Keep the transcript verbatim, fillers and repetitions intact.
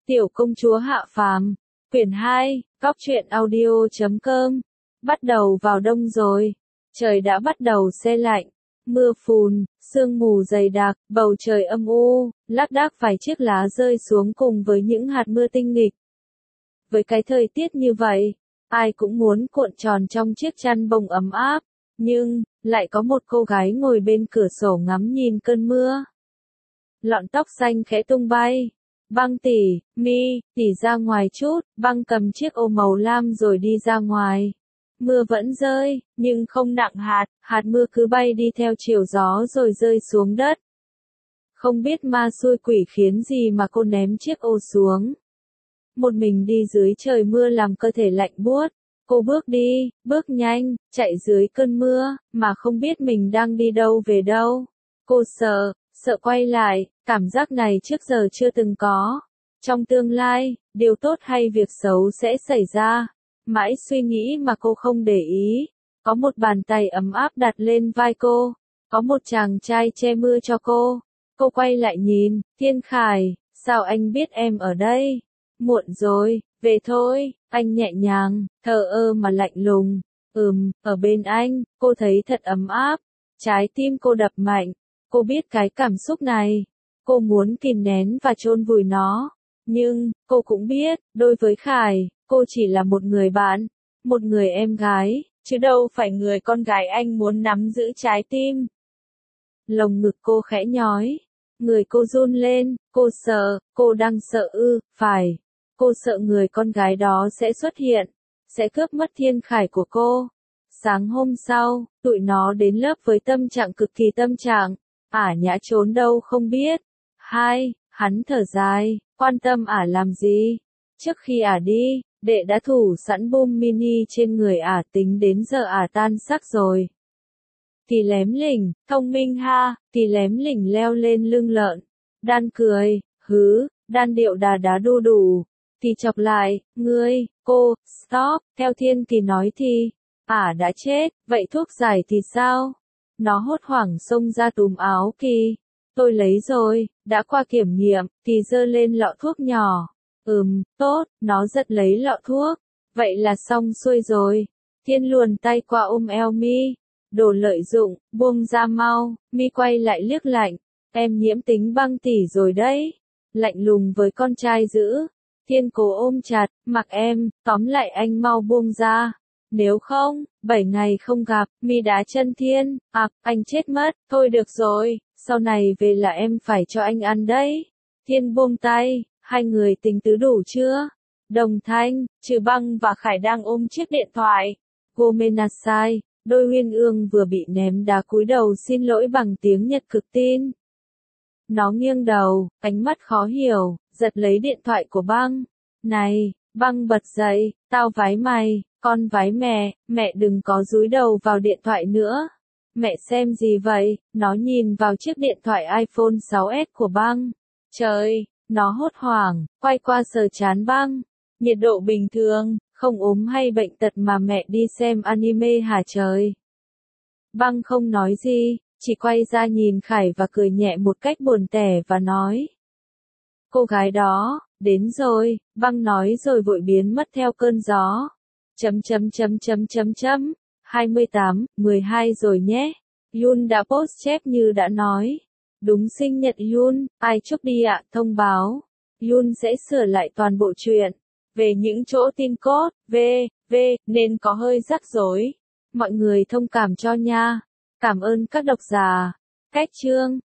Tiểu công chúa hạ phàm, quyển hai, góc truyện audio chấm com. Bắt đầu vào đông rồi. Trời đã bắt đầu se lạnh. Mưa phùn, sương mù dày đặc, bầu trời âm u, lác đác vài chiếc lá rơi xuống cùng với những hạt mưa tinh nghịch. Với cái thời tiết như vậy, ai cũng muốn cuộn tròn trong chiếc chăn bông ấm áp, nhưng, lại có một cô gái ngồi bên cửa sổ ngắm nhìn cơn mưa. Lọn tóc xanh khẽ tung bay. Băng tỷ, mi, tỷ ra ngoài chút, băng cầm chiếc ô màu lam rồi đi ra ngoài. Mưa vẫn rơi, nhưng không nặng hạt, hạt mưa cứ bay đi theo chiều gió rồi rơi xuống đất. Không biết ma xui quỷ khiến gì mà cô ném chiếc ô xuống. Một mình đi dưới trời mưa làm cơ thể lạnh buốt. Cô bước đi, bước nhanh, chạy dưới cơn mưa, mà không biết mình đang đi đâu về đâu. Cô sợ, sợ quay lại, cảm giác này trước giờ chưa từng có. Trong tương lai, điều tốt hay việc xấu sẽ xảy ra. Mãi suy nghĩ mà cô không để ý. Có một bàn tay ấm áp đặt lên vai cô. Có một chàng trai che mưa cho cô. Cô quay lại nhìn, Thiên Khải, sao anh biết em ở đây? Muộn rồi, về thôi, anh nhẹ nhàng, thờ ơ mà lạnh lùng. Ừm, ở bên anh, cô thấy thật ấm áp. Trái tim cô đập mạnh. Cô biết cái cảm xúc này. Cô muốn kìm nén và chôn vùi nó. Nhưng, cô cũng biết, đối với Khải, cô chỉ là một người bạn, một người em gái, chứ đâu phải người con gái anh muốn nắm giữ trái tim. Lồng ngực cô khẽ nhói. Người cô run lên, cô sợ, cô đang sợ ư, phải. Cô sợ người con gái đó sẽ xuất hiện, sẽ cướp mất Thiên Khải của cô. Sáng hôm sau, tụi nó đến lớp với tâm trạng cực kỳ tâm trạng. Ả Nhã trốn đâu không biết. Hai, hắn thở dài, quan tâm Ả làm gì? Trước khi Ả đi, đệ đã thủ sẵn bom mini trên người Ả, tính đến giờ Ả tan xác rồi. Thì lém lỉnh, thông minh ha, thì lém lỉnh leo lên lưng lợn. Đan cười, hứ, đan điệu đà đá đu đủ. Thì chọc lại, ngươi, cô, stop, theo Thiên thì nói thì, Ả đã chết, vậy thuốc giải thì sao? Nó hốt hoảng xông ra túm áo Kỳ. Tôi lấy rồi, đã qua kiểm nghiệm, Kỳ giơ lên lọ thuốc nhỏ. Ừm, tốt, nó giật lấy lọ thuốc. Vậy là xong xuôi rồi. Thiên luồn tay qua ôm eo mi. Đồ lợi dụng, buông ra mau. Mi quay lại liếc lạnh. Em nhiễm tính băng tỷ rồi đấy. Lạnh lùng với con trai dữ. Thiên cố ôm chặt, mặc em, tóm lại anh mau buông ra. Nếu không, bảy ngày không gặp, mi đá chân Thiên, à, anh chết mất, thôi được rồi, sau này về là em phải cho anh ăn đấy. Thiên buông tay, hai người tính tứ đủ chưa? Đồng thanh, Trừ Băng và Khải đang ôm chiếc điện thoại. Gomenasai, đôi uyên ương vừa bị ném đá cúi đầu xin lỗi bằng tiếng Nhật cực tin. Nó nghiêng đầu, ánh mắt khó hiểu, giật lấy điện thoại của Băng. Này, Băng bật dậy, tao vái mày. Con vái mẹ, mẹ đừng có dúi đầu vào điện thoại nữa. Mẹ xem gì vậy? Nó nhìn vào chiếc điện thoại iPhone sáu S của Băng. Trời, nó hốt hoảng, quay qua sờ trán Băng. Nhiệt độ bình thường, không ốm hay bệnh tật mà mẹ đi xem anime hả trời? Băng không nói gì, chỉ quay ra nhìn Khải và cười nhẹ một cách buồn tẻ và nói. Cô gái đó, đến rồi, Băng nói rồi vội biến mất theo cơn gió. Chấm chấm chấm chấm chấm chấm, hai mươi tám, mười hai rồi nhé. Yun đã post chép như đã nói. Đúng sinh nhật Yun, ai chúc đi ạ, thông báo. Yun sẽ sửa lại toàn bộ chuyện. Về những chỗ tin cốt, v, v, nên có hơi rắc rối. Mọi người thông cảm cho nha. Cảm ơn các độc giả. Cách chương.